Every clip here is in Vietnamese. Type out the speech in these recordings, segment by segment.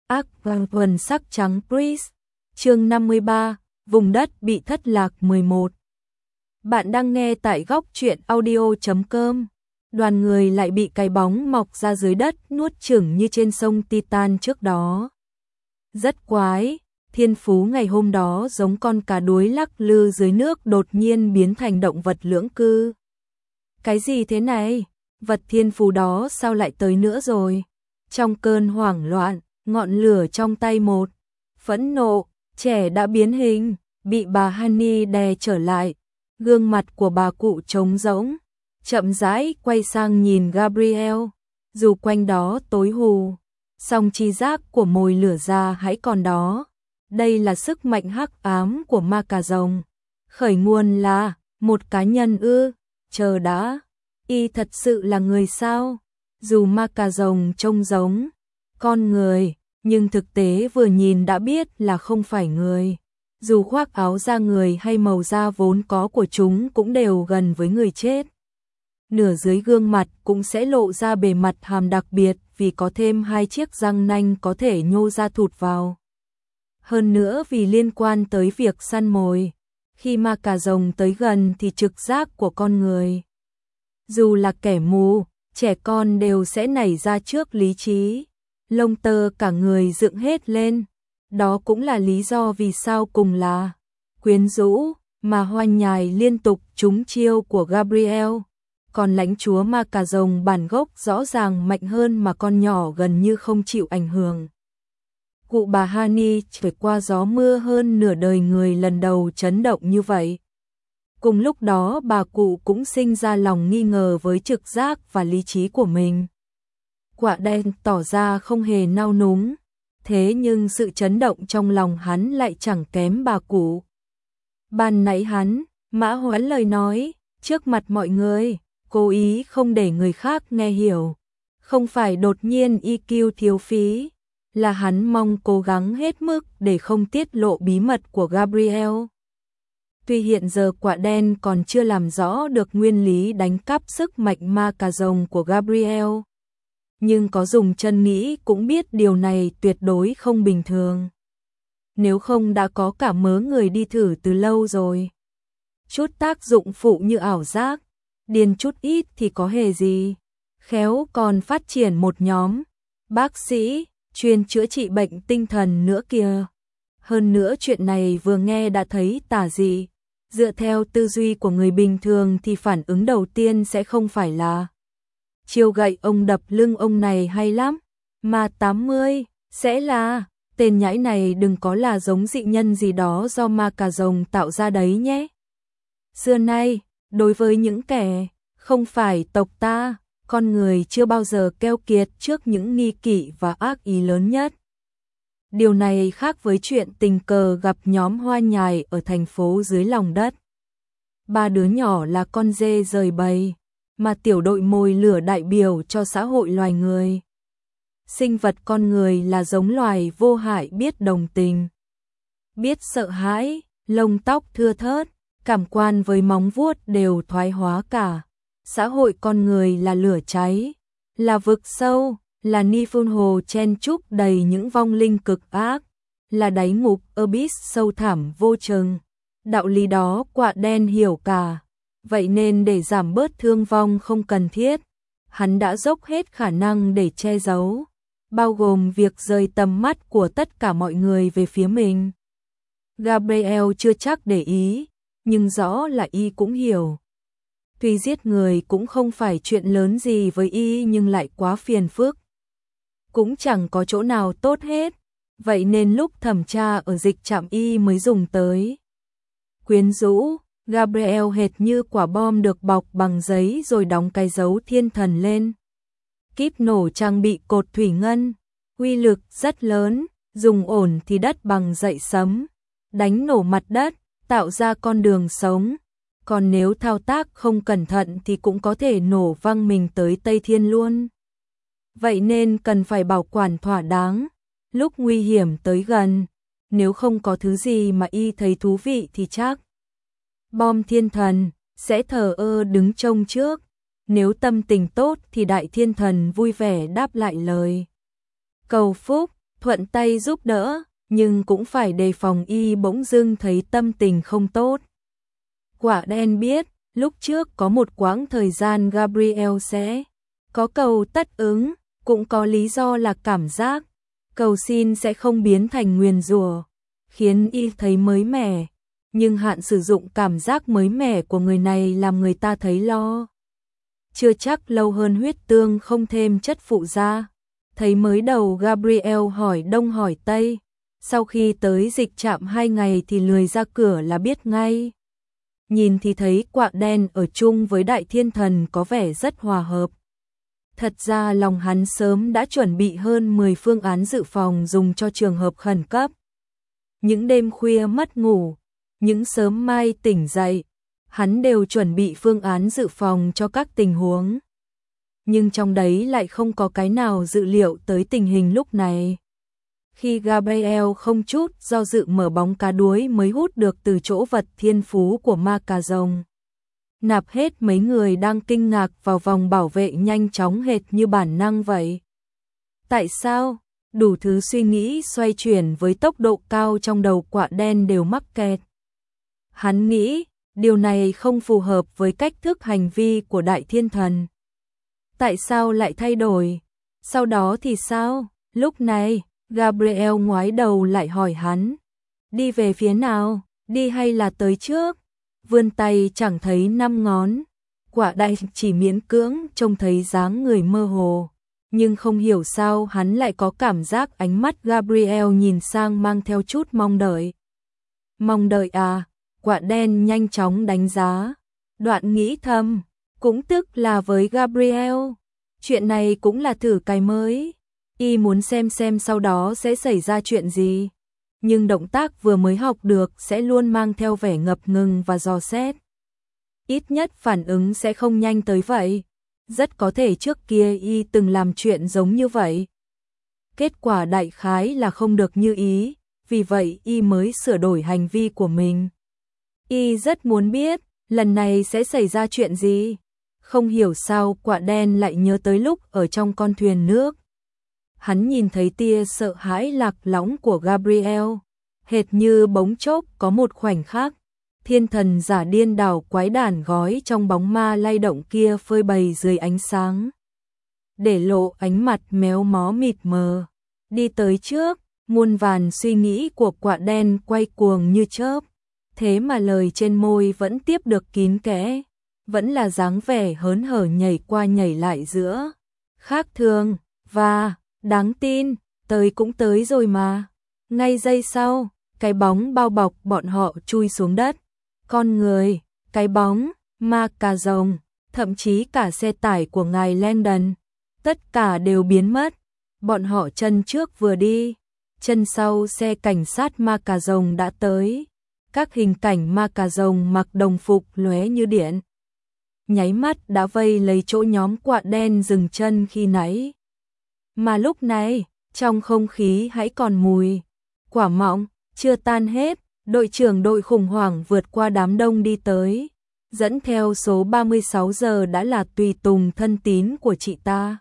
Ác quần sắc trắng Pris. Chương 53, vùng đất bị thất lạc 11. Bạn đang nghe tại góc truyện audio.com. Đoàn người lại bị cái bóng mọc ra dưới đất nuốt chửng như trên sông Titan trước đó. Rất quái, thiên phú ngày hôm đó giống con cá đuối lắc lư dưới nước đột nhiên biến thành động vật lưỡng cư. Cái gì thế này? Vật thiên phú đó sao lại tới nữa rồi? Trong cơn hoảng loạn, ngọn lửa trong tay một phẫn nộ, trẻ đã biến hình, bị bà Honey đè trở lại. Gương mặt của bà cụ trống rỗng, chậm rãi quay sang nhìn Gabriel. Dù quanh đó tối hù, song chi giác của mồi lửa ra hãy còn đó. Đây là sức mạnh hắc ám của ma cà rồng. Khởi nguồn là một cá nhân ư? Chờ đã, y thật sự là người sao? Dù ma cà rồng trông giống con người, nhưng thực tế vừa nhìn đã biết là không phải người. Dù khoác áo da người hay màu da vốn có của chúng cũng đều gần với người chết. Nửa dưới gương mặt cũng sẽ lộ ra bề mặt hàm đặc biệt vì có thêm 2 chiếc răng nanh có thể nhô ra thụt vào. Hơn nữa vì liên quan tới việc săn mồi, khi ma cà rồng tới gần thì trực giác của con người, dù là kẻ mù, trẻ con đều sẽ nảy ra trước lý trí. Lông tơ cả người dựng hết lên. Đó cũng là lý do vì sao cùng là quyến rũ mà Hoan Nhài liên tục trúng chiêu của Gabriel. Còn lãnh chúa ma cà rồng bản gốc rõ ràng mạnh hơn mà con nhỏ gần như không chịu ảnh hưởng. Cụ bà Honey trải qua gió mưa hơn nửa đời người lần đầu chấn động như vậy. Cùng lúc đó bà cụ cũng sinh ra lòng nghi ngờ với trực giác và lý trí của mình. Quả đen tỏ ra không hề nao núng, thế nhưng sự chấn động trong lòng hắn lại chẳng kém bà cụ. Ban nãy hắn, mã hoán lời nói, trước mặt mọi người, cố ý không để người khác nghe hiểu. Không phải đột nhiên EQ thiếu phí, là hắn mong cố gắng hết mức để không tiết lộ bí mật của Gabriel. Tuy hiện giờ quả đen còn chưa làm rõ được nguyên lý đánh cắp sức mạnh ma cà rồng của Gabriel, nhưng có dùng chân nghĩ cũng biết điều này tuyệt đối không bình thường. Nếu không đã có cả mớ người đi thử từ lâu rồi. Chút tác dụng phụ như ảo giác, điên chút ít thì có hề gì. Khéo còn phát triển một nhóm bác sĩ chuyên chữa trị bệnh tinh thần nữa kìa. Hơn nữa chuyện này vừa nghe đã thấy tà dị. Dựa theo tư duy của người bình thường thì phản ứng đầu tiên sẽ không phải là chiêu gậy ông đập lưng ông này hay lắm, mà 80 sẽ là tên nhãi này đừng có là giống dị nhân gì đó do ma cà rồng tạo ra đấy nhé. Xưa nay, đối với những kẻ không phải tộc ta, con người chưa bao giờ keo kiệt trước những nghi kỵ và ác ý lớn nhất. Điều này khác với chuyện tình cờ gặp nhóm Hoa Nhài ở thành phố dưới lòng đất. 3 đứa nhỏ là con dê rời bầy, mà tiểu đội mồi lửa đại biểu cho xã hội loài người. Sinh vật con người là giống loài vô hại biết đồng tình, biết sợ hãi, lông tóc thưa thớt, cảm quan với móng vuốt đều thoái hóa cả. Xã hội con người là lửa cháy, là vực sâu, là Niflheim hồ chen chúc đầy những vong linh cực ác, là đáy ngục abyss sâu thẳm vô chừng. Đạo lý đó quả đen hiểu cả. Vậy nên để giảm bớt thương vong không cần thiết, hắn đã dốc hết khả năng để che giấu, bao gồm việc rời tầm mắt của tất cả mọi người về phía mình. Gabriel chưa chắc để ý, nhưng rõ là y cũng hiểu. Tuy giết người cũng không phải chuyện lớn gì với y nhưng lại quá phiền phức. Cũng chẳng có chỗ nào tốt hết, vậy nên lúc thẩm tra ở dịch trạm y mới dùng tới. Quyến rũ, Gabriel hệt như quả bom được bọc bằng giấy rồi đóng cái dấu thiên thần lên. Kíp nổ trang bị cột thủy ngân, uy lực rất lớn, dùng ổn thì đất bằng dậy sấm, đánh nổ mặt đất, tạo ra con đường sống. Còn nếu thao tác không cẩn thận thì cũng có thể nổ văng mình tới Tây Thiên luôn. Vậy nên cần phải bảo quản thỏa đáng, lúc nguy hiểm tới gần, nếu không có thứ gì mà y thấy thú vị thì chắc bom thiên thần sẽ thờ ơ đứng trông trước. Nếu tâm tình tốt thì đại thiên thần vui vẻ đáp lại lời cầu phúc, thuận tay giúp đỡ, nhưng cũng phải đề phòng y bỗng dưng thấy tâm tình không tốt. Quả đen biết, lúc trước có một quãng thời gian Gabriel sẽ có cầu tất ứng, cũng có lý do là cảm giác cầu xin sẽ không biến thành nguyền rủa, khiến y thấy mới mẻ, nhưng hạn sử dụng cảm giác mới mẻ của người này làm người ta thấy lo. Chưa chắc lâu hơn huyết tương không thêm chất phụ gia. Thấy mới đầu Gabriel hỏi đông hỏi tây, sau khi tới dịch trạm 2 ngày thì lười ra cửa là biết ngay. Nhìn thì thấy Quạ Đen ở chung với Đại Thiên Thần có vẻ rất hòa hợp. Thật ra lòng hắn sớm đã chuẩn bị hơn 10 phương án dự phòng dùng cho trường hợp khẩn cấp. Những đêm khuya mất ngủ, những sớm mai tỉnh dậy, hắn đều chuẩn bị phương án dự phòng cho các tình huống. Nhưng trong đấy lại không có cái nào dự liệu tới tình hình lúc này. Khi Gabriel không chút do dự mở bóng cá đuối mới hút được từ chỗ vật thiên phú của ma cà rồng. Nạp hết mấy người đang kinh ngạc vào vòng bảo vệ nhanh chóng hệt như bản năng vậy. Tại sao? Đủ thứ suy nghĩ xoay chuyển với tốc độ cao trong đầu Quạ Đen đều mắc kẹt. Hắn nghĩ, điều này không phù hợp với cách thức hành vi của Đại Thiên Thần. Tại sao lại thay đổi? Sau đó thì sao? Lúc này, Gabriel ngoái đầu lại hỏi hắn. Đi về phía nào? Đi hay là tới trước? Vươn tay chẳng thấy 5 ngón. Quạ Đen chỉ miễn cưỡng trông thấy dáng người mơ hồ. Nhưng không hiểu sao hắn lại có cảm giác ánh mắt Gabriel nhìn sang mang theo chút mong đợi. Mong đợi à? Quạ Đen nhanh chóng đánh giá. Đoạn nghĩ thầm, cũng tức là với Gabriel, chuyện này cũng là thử cái mới. Y muốn xem sau đó sẽ xảy ra chuyện gì. Nhưng động tác vừa mới học được sẽ luôn mang theo vẻ ngập ngừng và dò xét. Ít nhất phản ứng sẽ không nhanh tới vậy. Rất có thể trước kia y từng làm chuyện giống như vậy. Kết quả đại khái là không được như ý, vì vậy y mới sửa đổi hành vi của mình. Y rất muốn biết, lần này sẽ xảy ra chuyện gì. Không hiểu sao Quạ Đen lại nhớ tới lúc ở trong con thuyền nước. Hắn nhìn thấy tia sợ hãi lạc lõng của Gabriel, hệt như bỗng chốc có một khoảnh khắc. Thiên thần giả điên đảo quái đản gói trong bóng ma lay động kia phơi bày dưới ánh sáng. Để lộ ánh mặt méo mó mịt mờ. Đi tới trước, muôn vàn suy nghĩ của Quạ Đen quay cuồng như chớp. Thế mà lời trên môi vẫn tiếp được kín kẽ. Vẫn là dáng vẻ hớn hở nhảy qua nhảy lại giữa khác thường và đáng tin. Tới cũng tới rồi mà. Ngay giây sau, cái bóng bao bọc bọn họ chui xuống đất. Con người, cái bóng, ma cà rồng, thậm chí cả xe tải của ngài Langdon, tất cả đều biến mất. Bọn họ chân trước vừa đi, chân sau xe cảnh sát ma cà rồng đã tới. Các hình cảnh ma cà rồng mặc đồng phục lóe như điện. Nháy mắt đã vây lấy chỗ nhóm Quạ Đen dừng chân khi nãy. Mà lúc này, trong không khí hãy còn mùi quả mọng chưa tan hết. Đội trưởng đội khủng hoảng vượt qua đám đông đi tới, dẫn theo số 36 giờ đã là tùy tùng thân tín của chị ta.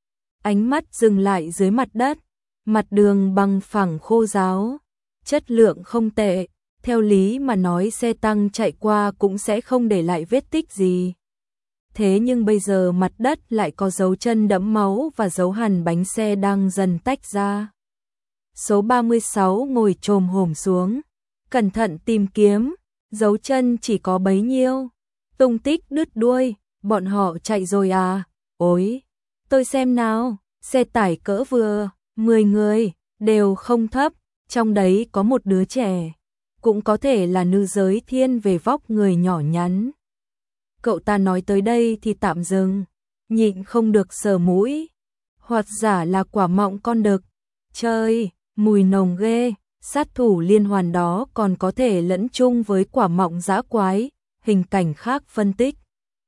Ánh mắt dừng lại dưới mặt đất, mặt đường bằng phẳng khô ráo, chất lượng không tệ, theo lý mà nói xe tăng chạy qua cũng sẽ không để lại vết tích gì. Thế nhưng bây giờ mặt đất lại có dấu chân đẫm máu và dấu hằn bánh xe đang dần tách ra. Số 36 ngồi chồm hổm xuống, cẩn thận tìm kiếm, dấu chân chỉ có bấy nhiêu. Tung tích đứt đuôi, bọn họ chạy rồi à? Ôi, tôi xem nào, xe tải cỡ vừa, 10 người, đều không thấp, trong đấy có một đứa trẻ, cũng có thể là nữ giới thiên về vóc người nhỏ nhắn. Cậu ta nói tới đây thì tạm dừng, nhịn không được sờ mũi. Hoặc giả là quả mọng con đực. Trời, mùi nồng ghê. Sát thủ liên hoàn đó còn có thể lẫn chung với quả mọng dã quái. Hình cảnh khác phân tích.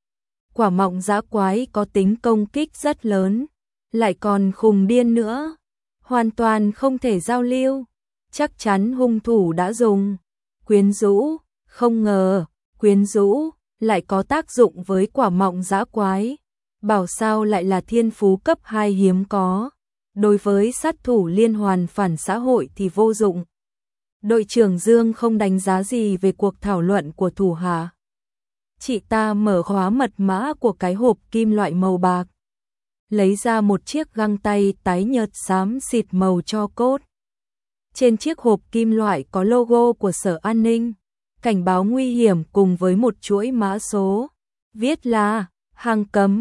Quả mọng dã quái có tính công kích rất lớn, lại còn khùng điên nữa. Hoàn toàn không thể giao lưu. Chắc chắn hung thủ đã dùng quyến rũ. Không ngờ, quyến rũ lại có tác dụng với quả mọng dã quái. Bảo sao lại là thiên phú cấp 2 hiếm có. đối với sát thủ liên hoàn phản xã hội thì vô dụng. Đội trưởng Dương không đánh giá gì về cuộc thảo luận của thủ hạ. Chị ta mở khóa mật mã của cái hộp kim loại màu bạc, lấy ra một chiếc găng tay tái nhợt xám xịt màu tro cốt. Trên chiếc hộp kim loại có logo của Sở An ninh, cảnh báo nguy hiểm cùng với một chuỗi mã số, viết là hàng cấm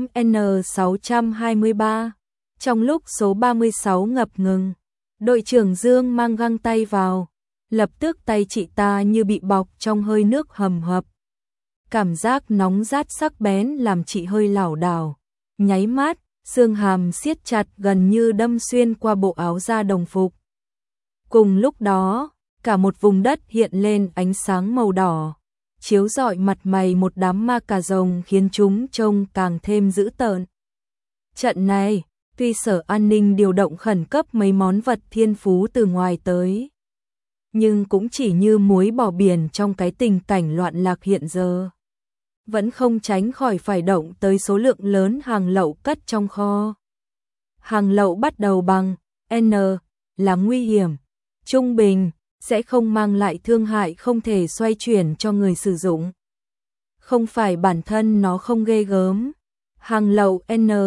N623. Trong lúc số 36 ngập ngừng, đội trưởng Dương mang găng tay vào, lập tức tay chị ta như bị bọc trong hơi nước hầm hập. Cảm giác nóng rát sắc bén làm chị hơi lảo đảo, nháy mắt, xương hàm siết chặt gần như đâm xuyên qua bộ áo da đồng phục. Cùng lúc đó, cả một vùng đất hiện lên ánh sáng màu đỏ, chiếu rọi mặt mày một đám ma cà rồng khiến chúng trông càng thêm dữ tợn. Trận này, tuy Sở An ninh điều động khẩn cấp mấy món vật thiên phú từ ngoài tới, nhưng cũng chỉ như muối bỏ biển trong cái tình cảnh loạn lạc hiện giờ. Vẫn không tránh khỏi phải động tới số lượng lớn hàng lậu cất trong kho. Hàng lậu bắt đầu bằng N là nguy hiểm, trung bình, sẽ không mang lại thương hại không thể xoay chuyển cho người sử dụng. Không phải bản thân nó không ghê gớm. Hàng lậu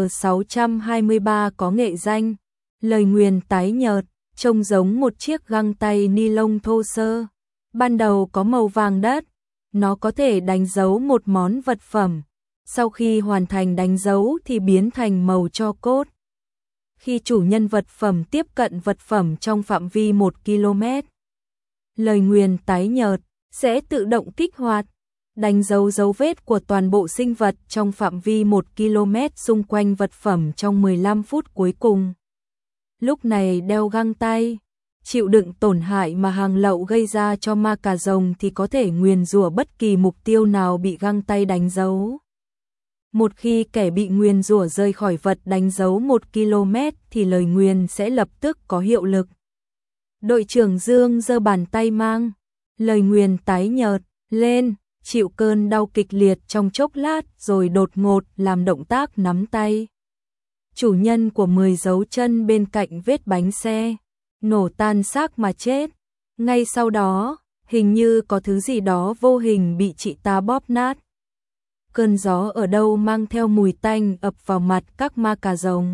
N623 có nghệ danh, lời nguyền tái nhợt, trông giống một chiếc găng tay ni lông thô sơ. Ban đầu có màu vàng đất, nó có thể đánh dấu một món vật phẩm. Sau khi hoàn thành đánh dấu thì biến thành màu tro cốt. Khi chủ nhân vật phẩm tiếp cận vật phẩm trong phạm vi 1 km, lời nguyền tái nhợt sẽ tự động kích hoạt, đánh dấu dấu vết của toàn bộ sinh vật trong phạm vi 1 km xung quanh vật phẩm trong 15 phút cuối cùng. Lúc này đeo găng tay, chịu đựng tổn hại mà hàng lậu gây ra cho ma cà rồng thì có thể nguyền rủa bất kỳ mục tiêu nào bị găng tay đánh dấu. Một khi kẻ bị nguyền rủa rời khỏi vật đánh dấu 1 km thì lời nguyền sẽ lập tức có hiệu lực. Đội trưởng Dương giơ bàn tay mang lời nguyền tái nhợt lên, chịu cơn đau kịch liệt trong chốc lát rồi đột ngột làm động tác nắm tay. Chủ nhân của 10 dấu chân bên cạnh vết bánh xe nổ tan xác mà chết. Ngay sau đó, hình như có thứ gì đó vô hình bị chị ta bóp nát. Cơn gió ở đâu mang theo mùi tanh ập vào mặt các ma cà rồng.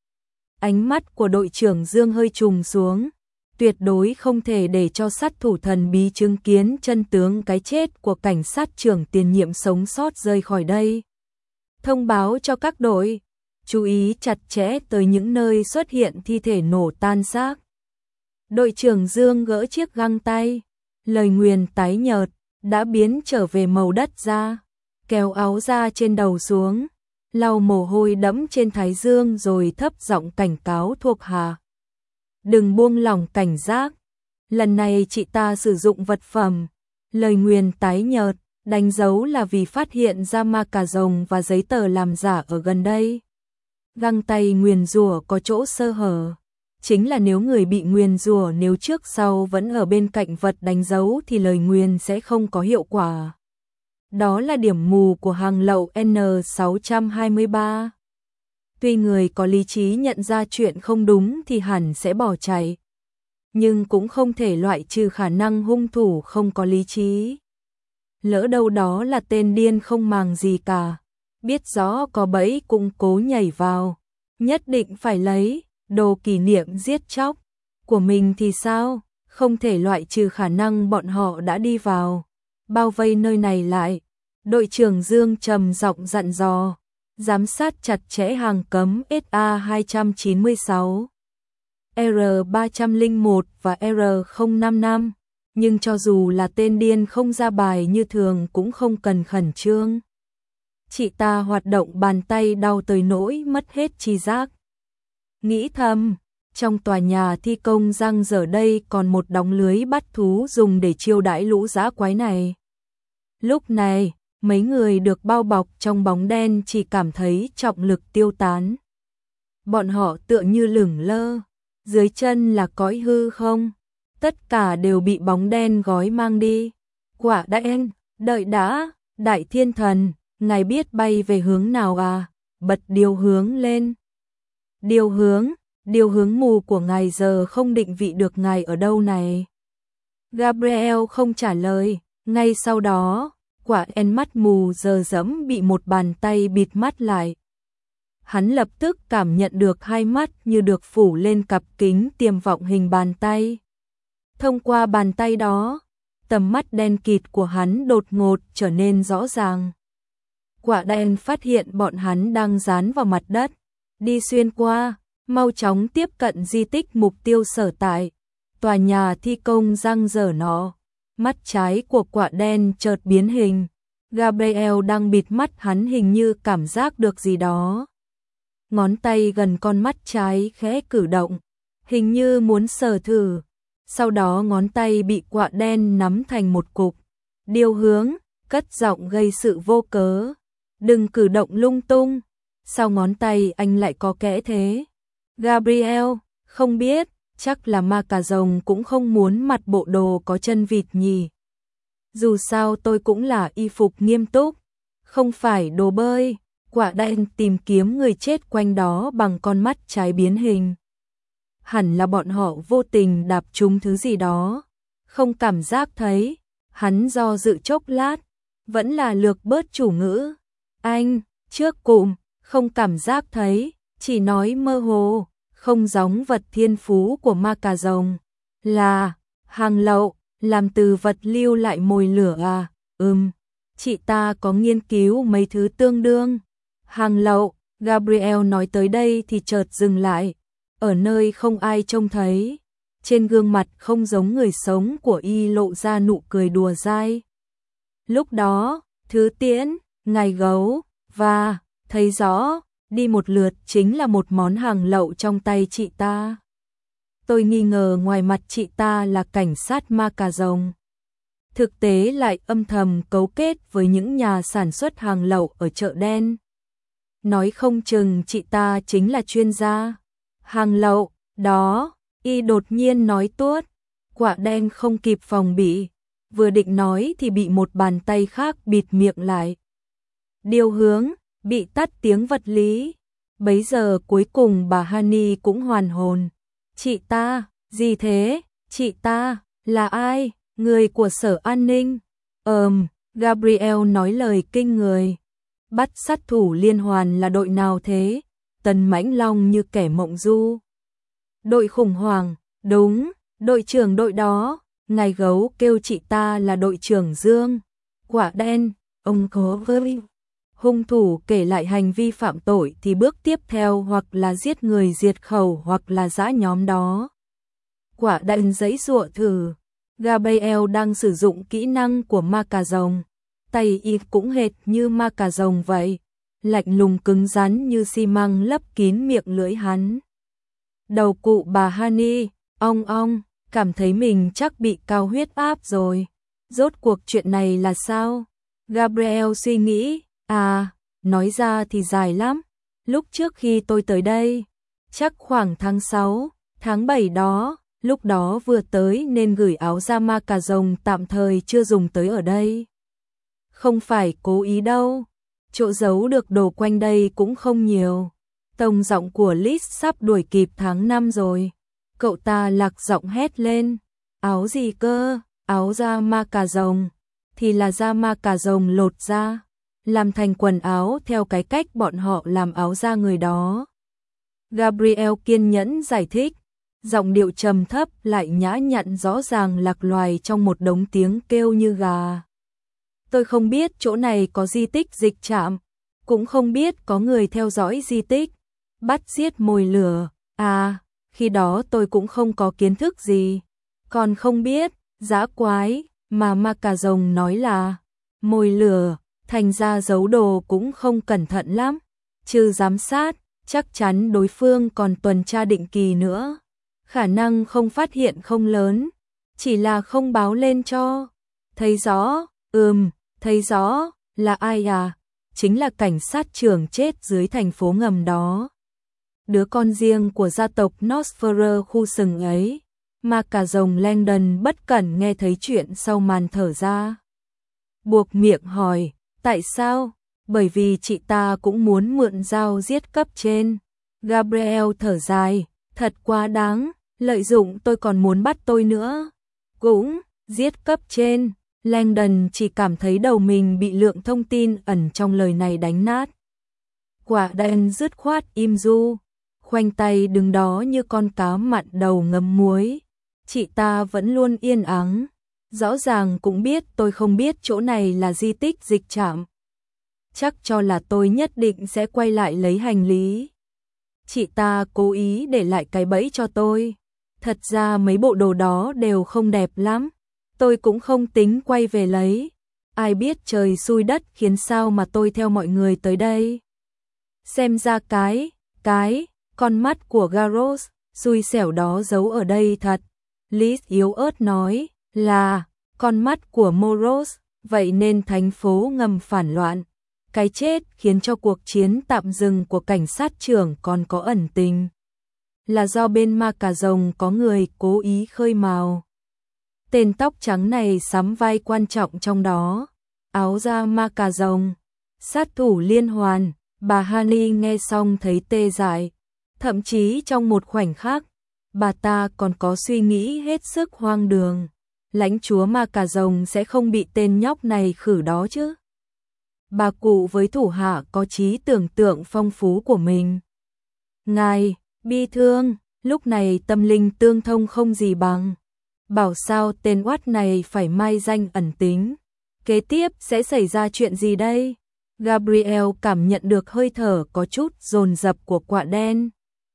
Ánh mắt của đội trưởng Dương hơi trùng xuống, tuyệt đối không thể để cho sát thủ thần bí chứng kiến chân tướng cái chết của cảnh sát trưởng tiền nhiệm sống sót rời khỏi đây. Thông báo cho các đội, chú ý chặt chẽ tới những nơi xuất hiện thi thể nổ tan xác. Đội trưởng Dương gỡ chiếc găng tay, lời nguyền tái nhợt, đã biến trở về màu đất da, kéo áo da trên đầu xuống, lau mồ hôi đẫm trên thái dương rồi thấp giọng cảnh cáo thuộc hạ. Đừng buông lỏng cảnh giác, lần này chị ta sử dụng vật phẩm, lời nguyền tái nhợt, đánh dấu là vì phát hiện ra ma cà rồng và giấy tờ làm giả ở gần đây. Găng tay nguyền rủa có chỗ sơ hở, chính là nếu người bị nguyền rủa nếu trước sau vẫn ở bên cạnh vật đánh dấu thì lời nguyền sẽ không có hiệu quả. Đó là điểm mù của hàng lậu N623. Tuy người có lý trí nhận ra chuyện không đúng thì hẳn sẽ bỏ chạy, nhưng cũng không thể loại trừ khả năng hung thủ không có lý trí. Lỡ đâu đó là tên điên không màng gì cả, biết rõ có bẫy cũng cố nhảy vào, nhất định phải lấy đồ kỷ niệm giết chóc của mình thì sao? Không thể loại trừ khả năng bọn họ đã đi vào, bao vây nơi này lại. Đội trưởng Dương trầm giọng dặn dò, giám sát chặt chẽ hàng cấm SA296, R301 và R055, nhưng cho dù là tên điên không ra bài như thường cũng không cần khẩn trương. Chị ta hoạt động bàn tay đau tới nỗi mất hết tri giác. Nghĩ thầm, trong tòa nhà thi công răng giờ đây còn một đống lưới bắt thú dùng để chiêu đãi lũ dã quái này. Lúc này, mấy người được bao bọc trong bóng đen chỉ cảm thấy trọng lực tiêu tán. Bọn họ tựa như lửng lơ, dưới chân là cõi hư không, tất cả đều bị bóng đen gói mang đi. Quả đen, đợi đã, Đại Thiên Thần, ngài biết bay về hướng nào à? Bật điều hướng lên. Điều hướng, Điều hướng mù của ngài giờ không định vị được ngài ở đâu này. Gabriel không trả lời, ngay sau đó, quả đen mắt mù giờ dẫm bị một bàn tay bịt mắt lại. Hắn lập tức cảm nhận được hai mắt như được phủ lên cặp kính tiềm vọng hình bàn tay. Thông qua bàn tay đó, tầm mắt đen kịt của hắn đột ngột trở nên rõ ràng. Quả đen phát hiện bọn hắn đang dán vào mặt đất, đi xuyên qua, mau chóng tiếp cận di tích mục tiêu sở tại. Tòa nhà thi công răng dở nó. Mắt trái của quả đen chợt biến hình. Gabriel đang bịt mắt hắn hình như cảm giác được gì đó. Ngón tay gần con mắt trái khẽ cử động, hình như muốn sờ thử. Sau đó ngón tay bị quạ đen nắm thành một cục. Điều hướng, cất giọng gây sự vô cớ. Đừng cử động lung tung. Sao ngón tay anh lại có kẽ thế? Gabriel, không biết, chắc là ma cà rồng cũng không muốn mặt bộ đồ có chân vịt nhỉ. Dù sao tôi cũng là y phục nghiêm túc, không phải đồ bơi. Quả đen tìm kiếm người chết quanh đó bằng con mắt trái biến hình. Hẳn là bọn họ vô tình đạp trúng thứ gì đó, không cảm giác thấy. Hắn do dự chốc lát, vẫn là lược bớt chủ ngữ. Anh, trước cụm, không cảm giác thấy, chỉ nói mơ hồ, không giống vật thiên phú của ma cà rồng. Là, hàng lậu, làm từ vật lưu lại mồi lửa à, chị ta có nghiên cứu mấy thứ tương đương. Hàng lậu, Gabriel nói tới đây thì chợt dừng lại, ở nơi không ai trông thấy. Trên gương mặt không giống người sống của y lộ ra nụ cười đùa dai. Lúc đó, thứ tiễn, ngài gấu, và, thấy rõ, đi một lượt chính là một món hàng lậu trong tay chị ta. Tôi nghi ngờ ngoài mặt chị ta là cảnh sát ma cà rồng, thực tế lại âm thầm cấu kết với những nhà sản xuất hàng lậu ở chợ đen. Nói không chừng chị ta chính là chuyên gia hàng lậu đó. Y đột nhiên nói tuốt, quả đen không kịp phòng bị, vừa định nói thì bị một bàn tay khác bịt miệng lại. Điều hướng, bị tắt tiếng vật lý. Bấy giờ cuối cùng bà Hani cũng hoàn hồn. Chị ta, gì thế? Chị ta, là ai? Người của sở an ninh. Gabriel nói lời kinh người. Bắt sát thủ liên hoàn là đội nào thế? Tần Mãnh Long như kẻ mộng du. Đội khủng hoảng, đúng, đội trưởng đội đó. Ngài gấu kêu chị ta là đội trưởng Dương. Quả đen, ông có với hung thủ kể lại hành vi phạm tội thì bước tiếp theo hoặc là giết người diệt khẩu hoặc là giã nhóm đó. Quả đen giãy giụa thử. Gabriel đang sử dụng kỹ năng của ma cà rồng. Tay y cũng hệt như ma cà rồng vậy, lạnh lùng cứng rắn như xi măng lấp kín miệng lưỡi hắn. Đầu cụ bà Hani, ong, cảm thấy mình chắc bị cao huyết áp rồi. Rốt cuộc chuyện này là sao? Gabriel suy nghĩ, nói ra thì dài lắm. Lúc trước khi tôi tới đây, chắc khoảng tháng 6, tháng 7 đó, lúc đó vừa tới nên gửi áo da ma cà rồng tạm thời chưa dùng tới ở đây. Không phải cố ý đâu, chỗ giấu được đồ quanh đây cũng không nhiều. Tông giọng của Liz sắp đuổi kịp tháng 5 rồi. Cậu ta lạc giọng hét lên. Áo gì cơ? Áo da ma cà rồng. Thì là da ma cà rồng lột ra, làm thành quần áo theo cái cách bọn họ làm áo da người đó. Gabriel kiên nhẫn giải thích. Giọng điệu trầm thấp lại nhã nhặn rõ ràng lạc loài trong một đống tiếng kêu như gà. Tôi không biết chỗ này có di tích dịch trạm, cũng không biết có người theo dõi di tích, bắt giết mồi lửa. Khi đó tôi cũng không có kiến thức gì, còn không biết, dã quái, mà ma cà rồng nói là mồi lửa, thành ra giấu đồ cũng không cẩn thận lắm, trừ giám sát, chắc chắn đối phương còn tuần tra định kỳ nữa. Khả năng không phát hiện không lớn, chỉ là không báo lên cho. Thấy rõ, thấy rõ, là ai à? Chính là cảnh sát trưởng chết dưới thành phố ngầm đó. Đứa con riêng của gia tộc Nosferatu khu sừng ấy. Ma cà rồng Langdon bất cẩn nghe thấy chuyện sau màn thở ra. Buộc miệng hỏi, tại sao? Bởi vì chị ta cũng muốn mượn dao giết cấp trên. Gabriel thở dài, Thật quá đáng, lợi dụng tôi còn muốn bắt tôi nữa. Cũng, giết cấp trên, Langdon chỉ cảm thấy đầu mình bị lượng thông tin ẩn trong lời này đánh nát. Quả đen dứt khoát im du, khoanh tay đứng đó như con cá mặn đầu ngấm muối. Chị ta vẫn luôn yên ắng, rõ ràng cũng biết tôi không biết chỗ này là di tích dịch trạm. Chắc cho là tôi nhất định sẽ quay lại lấy hành lý. Chị ta cố ý để lại cái bẫy cho tôi. Thật ra mấy bộ đồ đó đều không đẹp lắm. Tôi cũng không tính quay về lấy. Ai biết trời xui đất khiến sao mà tôi theo mọi người tới đây. Xem ra con mắt của Garros, xui xẻo đó giấu ở đây thật. Liz yếu ớt nói là con mắt của Moros, vậy nên thành phố ngầm phản loạn. Cái chết khiến cho cuộc chiến tạm dừng của cảnh sát trưởng còn có ẩn tình. Là do bên ma cà rồng có người cố ý khơi mào. Tên tóc trắng này sắm vai quan trọng trong đó. Áo da ma cà rồng, sát thủ liên hoàn. Bà Honey nghe xong thấy tê dại. Thậm chí trong một khoảnh khắc, bà ta còn có suy nghĩ hết sức hoang đường. Lãnh chúa ma cà rồng sẽ không bị tên nhóc này khử đó chứ. Bà cụ với thủ hạ có trí tưởng tượng phong phú của mình. Ngài, bi thương, lúc này tâm linh tương thông không gì bằng. Bảo sao tên oát này phải mai danh ẩn tính. Kế tiếp sẽ xảy ra chuyện gì đây? Gabriel cảm nhận được hơi thở có chút dồn dập của quạ đen.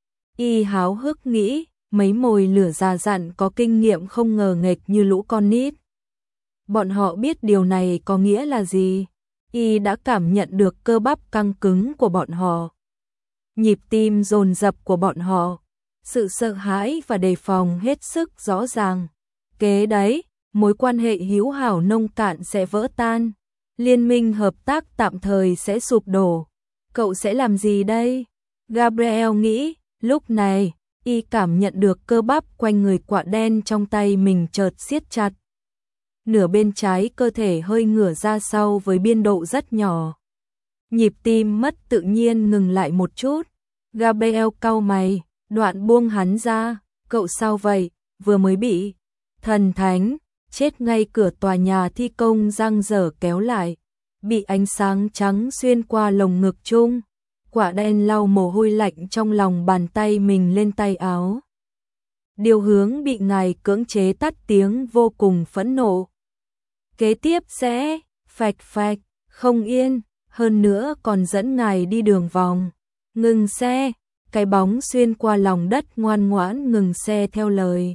Y háo hức nghĩ, mấy mồi lửa già dặn có kinh nghiệm không ngờ nghệch như lũ con nít. Bọn họ biết điều này có nghĩa là gì? Y đã cảm nhận được cơ bắp căng cứng của bọn họ. Nhịp tim dồn dập của bọn họ. Sự sợ hãi và đề phòng hết sức rõ ràng. Kế đấy, mối quan hệ hữu hảo nông cạn sẽ vỡ tan. Liên minh hợp tác tạm thời sẽ sụp đổ. Cậu sẽ làm gì đây? Gabriel nghĩ, lúc này, y cảm nhận được cơ bắp quanh người quạ đen trong tay mình chợt siết chặt. Nửa bên trái cơ thể hơi ngửa ra sau với biên độ rất nhỏ. Nhịp tim mất tự nhiên ngừng lại một chút. Gabriel cau mày, đoạn buông hắn ra. Cậu sao vậy? Vừa mới bị thần thánh chết ngay cửa tòa nhà thi công giang dở kéo lại. Bị ánh sáng trắng xuyên qua lồng ngực chung. Quả đen lau mồ hôi lạnh trong lòng bàn tay mình lên tay áo. Điều hướng bị ngài cưỡng chế tắt tiếng vô cùng phẫn nộ. Kế tiếp sẽ phạch phạch, không yên, hơn nữa còn dẫn ngài đi đường vòng. Ngừng xe, cái bóng xuyên qua lòng đất ngoan ngoãn ngừng xe theo lời.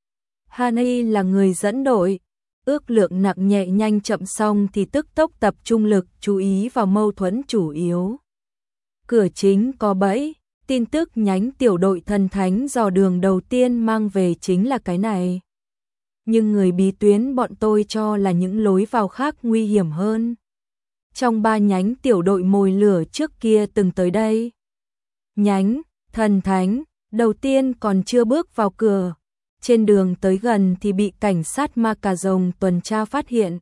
Honey là người dẫn đội. Ước lượng nặng nhẹ nhanh chậm xong thì tức tốc tập trung lực chú ý vào mâu thuẫn chủ yếu. Cửa chính có bẫy, tin tức nhánh tiểu đội thần thánh dò đường đầu tiên mang về chính là cái này. Nhưng người bí tuyến bọn tôi cho là những lối vào khác nguy hiểm hơn. Trong 3 nhánh tiểu đội mồi lửa trước kia từng tới đây. Nhánh, thần thánh, đầu tiên còn chưa bước vào cửa. Trên đường tới gần thì bị cảnh sát ma cà rồng tuần tra phát hiện.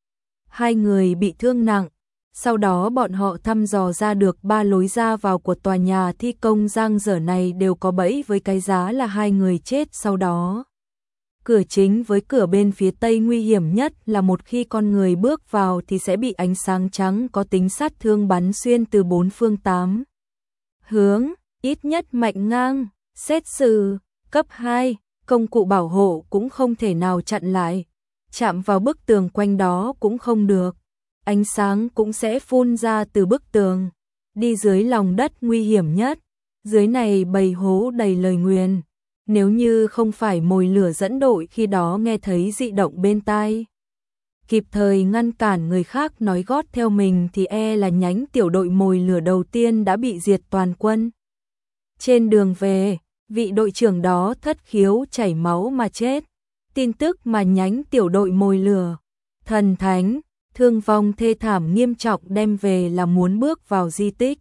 2 người bị thương nặng. Sau đó bọn họ thăm dò ra được 3 lối ra vào của tòa nhà thi công giang dở này đều có bẫy với cái giá là 2 người chết sau đó. Cửa chính với cửa bên phía tây nguy hiểm nhất là một khi con người bước vào thì sẽ bị ánh sáng trắng có tính sát thương bắn xuyên từ 4 phương 8 hướng, ít nhất mạnh ngang. Xét xử, cấp 2, công cụ bảo hộ cũng không thể nào chặn lại. Chạm vào bức tường quanh đó cũng không được. Ánh sáng cũng sẽ phun ra từ bức tường. Đi dưới lòng đất nguy hiểm nhất. Dưới này bầy hố đầy lời nguyền. Nếu như không phải mồi lửa dẫn đội khi đó nghe thấy dị động bên tai, kịp thời ngăn cản người khác nói gót theo mình thì là nhánh tiểu đội mồi lửa đầu tiên đã bị diệt toàn quân. Trên đường về, vị đội trưởng đó thất khiếu chảy máu mà chết. Tin tức mà nhánh tiểu đội mồi lửa thần thánh thương vong thê thảm nghiêm trọng đem về là muốn bước vào di tích.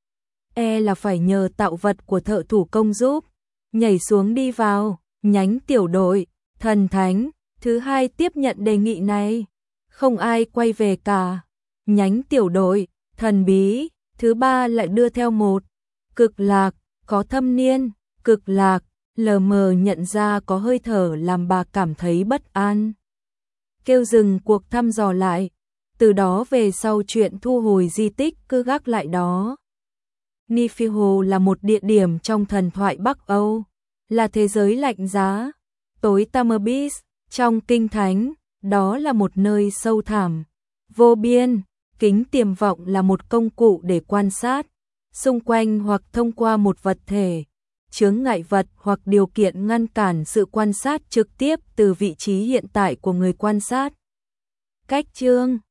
Là phải nhờ tạo vật của thợ thủ công giúp. Nhảy xuống đi vào, nhánh tiểu đội thần thánh thứ 2 tiếp nhận đề nghị này. Không ai quay về cả. Nhánh tiểu đội thần bí thứ 3 lại đưa theo một cực lạc có thâm niên, cực lạc lờ mờ nhận ra có hơi thở làm bà cảm thấy bất an. Kêu dừng cuộc thăm dò lại, từ đó về sau chuyện thu hồi di tích cứ gác lại đó. Niflheim là một địa điểm trong thần thoại Bắc Âu, là thế giới lạnh giá, tối tăm abyss trong kinh thánh, đó là một nơi sâu thẳm, vô biên. Kính tiềm vọng là một công cụ để quan sát xung quanh hoặc thông qua một vật thể, chướng ngại vật hoặc điều kiện ngăn cản sự quan sát trực tiếp từ vị trí hiện tại của người quan sát. Cách chương